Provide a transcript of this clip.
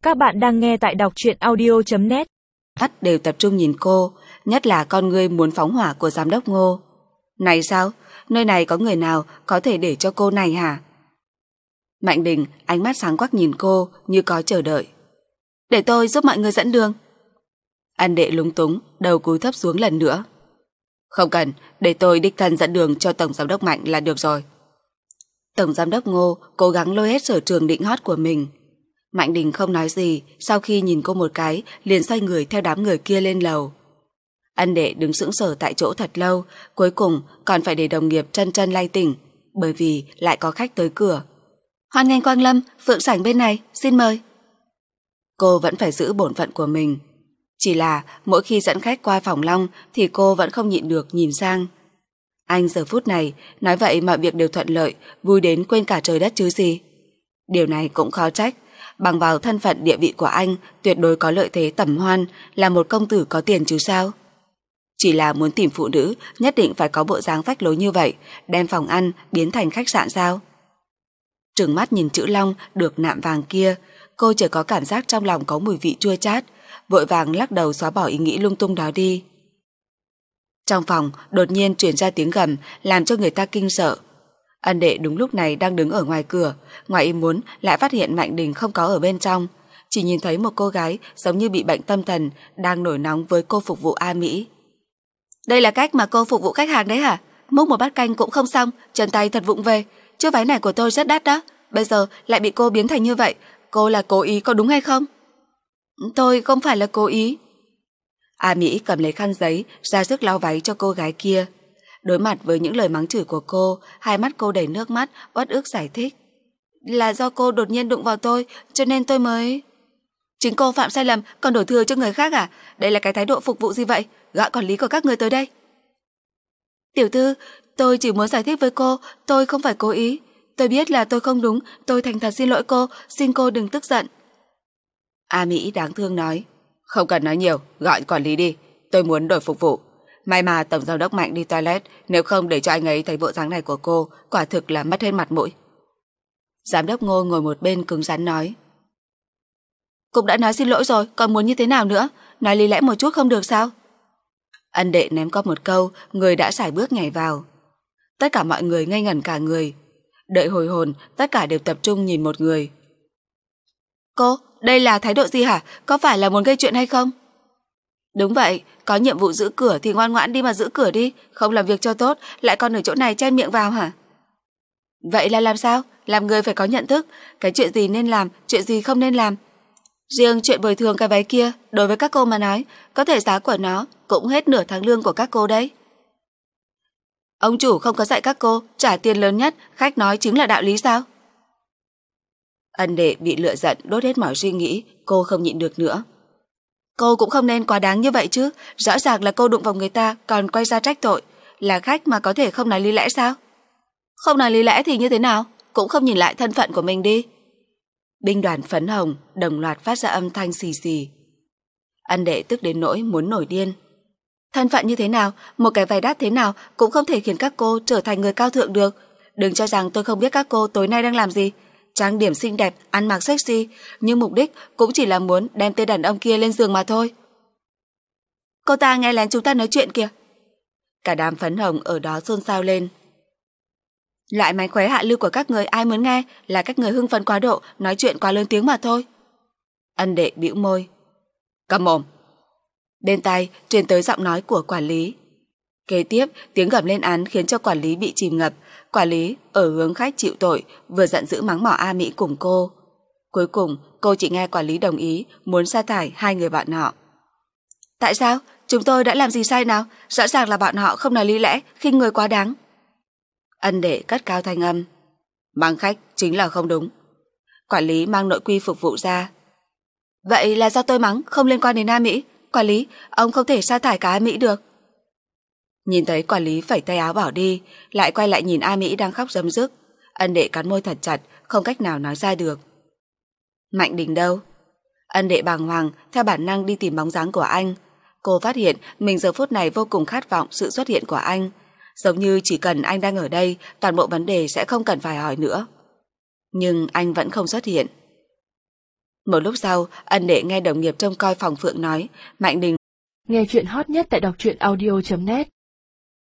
Các bạn đang nghe tại đọc truyện audio.net. Mắt đều tập trung nhìn cô, nhất là con ngươi muốn phóng hỏa của giám đốc Ngô. Này sao? Nơi này có người nào có thể để cho cô này hả? Mạnh Đình ánh mắt sáng quắc nhìn cô như có chờ đợi. Để tôi giúp mọi người dẫn đường. Ân Đệ lúng túng, đầu cúi thấp xuống lần nữa. Không cần, để tôi đích thân dẫn đường cho Tổng Giám đốc Mạnh là được rồi. Tổng Giám đốc Ngô cố gắng lôi hết sở trường định hót của mình. Mạnh Đình không nói gì, sau khi nhìn cô một cái, liền xoay người theo đám người kia lên lầu. Ân Đệ đứng sững sờ tại chỗ thật lâu, cuối cùng còn phải để đồng nghiệp chân chân lay tỉnh, bởi vì lại có khách tới cửa. Hoan nghênh Quang Lâm, Phượng Sảnh bên này, xin mời. Cô vẫn phải giữ bổn phận của mình. Chỉ là mỗi khi dẫn khách qua phòng Long thì cô vẫn không nhịn được nhìn sang. Anh giờ phút này nói vậy mọi việc đều thuận lợi, vui đến quên cả trời đất chứ gì. Điều này cũng khó trách, bằng vào thân phận địa vị của anh tuyệt đối có lợi thế tầm hoan, là một công tử có tiền chứ sao. Chỉ là muốn tìm phụ nữ nhất định phải có bộ dáng phách lối như vậy, đem phòng ăn biến thành khách sạn sao? Trừng mắt nhìn chữ Long được nạm vàng kia, cô chỉ có cảm giác trong lòng có mùi vị chua chát, vội vàng lắc đầu xóa bỏ ý nghĩ lung tung đó đi. Trong phòng đột nhiên truyền ra tiếng gầm làm cho người ta kinh sợ. Ân Đệ đúng lúc này đang đứng ở ngoài cửa, ngoài ý muốn lại phát hiện Mạnh Đình không có ở bên trong, chỉ nhìn thấy một cô gái giống như bị bệnh tâm thần đang nổi nóng với cô phục vụ A Mỹ. Đây là cách mà cô phục vụ khách hàng đấy hả? Múc một bát canh cũng không xong, chân tay thật vụng về. Chiếc váy này của tôi rất đắt đó, bây giờ lại bị cô biến thành như vậy. Cô là cố ý có đúng hay không? Tôi không phải là cố ý. A Mỹ cầm lấy khăn giấy ra sức lau váy cho cô gái kia. Đối mặt với những lời mắng chửi của cô, hai mắt cô đầy nước mắt, uất ức giải thích. Là do cô đột nhiên đụng vào tôi, cho nên tôi mới... Chính cô phạm sai lầm, còn đổ thừa cho người khác à? Đây là cái thái độ phục vụ gì vậy? Gọi quản lý của các người tới đây. Tiểu thư, tôi chỉ muốn giải thích với cô, tôi không phải cố ý. Tôi biết là tôi không đúng, tôi thành thật xin lỗi cô, xin cô đừng tức giận. A Mỹ đáng thương nói. Không cần nói nhiều, gọi quản lý đi, tôi muốn đổi phục vụ. May mà Tổng Giám đốc Mạnh đi toilet, nếu không để cho anh ấy thấy bộ dáng này của cô, quả thực là mất hết mặt mũi. Giám đốc Ngô ngồi một bên cứng rắn nói. Cũng đã nói xin lỗi rồi, còn muốn như thế nào nữa? Nói lý lẽ một chút không được sao? Ân Đệ ném có một câu, người đã sải bước nhảy vào. Tất cả mọi người ngây ngẩn cả người. Đợi hồi hồn, tất cả đều tập trung nhìn một người. Cô, đây là thái độ gì hả? Có phải là muốn gây chuyện hay không? Đúng vậy, có nhiệm vụ giữ cửa thì ngoan ngoãn đi mà giữ cửa đi, không làm việc cho tốt, lại còn ở chỗ này chen miệng vào hả? Vậy là làm sao? Làm người phải có nhận thức, cái chuyện gì nên làm, chuyện gì không nên làm. Riêng chuyện bồi thường cái váy kia, đối với các cô mà nói, có thể giá của nó cũng hết nửa tháng lương của các cô đấy. Ông chủ không có dạy các cô, trả tiền lớn nhất, khách nói chính là đạo lý sao? Ân Đệ bị lựa giận đốt hết mọi suy nghĩ, cô không nhịn được nữa. Cô cũng không nên quá đáng như vậy chứ, rõ ràng là cô đụng vào người ta còn quay ra trách tội, là khách mà có thể không nói lý lẽ sao? Không nói lý lẽ thì như thế nào, cũng không nhìn lại thân phận của mình đi. Binh đoàn phấn hồng đồng loạt phát ra âm thanh xì xì. Ân Đệ tức đến nỗi muốn nổi điên. Thân phận như thế nào, một cái váy đắt thế nào cũng không thể khiến các cô trở thành người cao thượng được. Đừng cho rằng tôi không biết các cô tối nay đang làm gì. Trang điểm xinh đẹp, ăn mặc sexy, nhưng mục đích cũng chỉ là muốn đem tên đàn ông kia lên giường mà thôi. Cô ta nghe lén chúng ta nói chuyện kìa. Cả đám phấn hồng ở đó xôn xao lên. Lại mánh khóe hạ lưu của các người ai muốn nghe, là các người hưng phấn quá độ, nói chuyện quá lớn tiếng mà thôi. Ân Đệ bĩu môi. Câm mồm. Bên tai truyền tới giọng nói của quản lý. Kế tiếp tiếng gầm lên án khiến cho quản lý bị chìm ngập. Quản lý ở hướng khách chịu tội, vừa giận dữ mắng mỏ A Mỹ cùng cô. Cuối cùng cô chỉ nghe quản lý đồng ý muốn sa thải hai người bạn họ. Tại sao? Chúng tôi đã làm gì sai nào? Rõ ràng là bọn họ không nói lý lẽ, khinh người quá đáng. Ân Đệ cất cao thanh âm. Mắng khách chính là không đúng. Quản lý mang nội quy phục vụ ra. Vậy là do tôi mắng, không liên quan đến A Mỹ. Quản lý, ông không thể sa thải cả A Mỹ được. Nhìn thấy quản lý phẩy tay áo bỏ đi, lại quay lại nhìn A Mỹ đang khóc rấm rức. Ân Đệ cắn môi thật chặt, không cách nào nói ra được. Mạnh Đình đâu? Ân Đệ bàng hoàng theo bản năng đi tìm bóng dáng của anh. Cô phát hiện mình giờ phút này vô cùng khát vọng sự xuất hiện của anh, giống như chỉ cần anh đang ở đây, toàn bộ vấn đề sẽ không cần phải hỏi nữa. Nhưng anh vẫn không xuất hiện. Một lúc sau, Ân Đệ nghe đồng nghiệp trông coi phòng Phượng nói, Mạnh Đình nghe chuyện hot nhất tại đọc truyện audio.net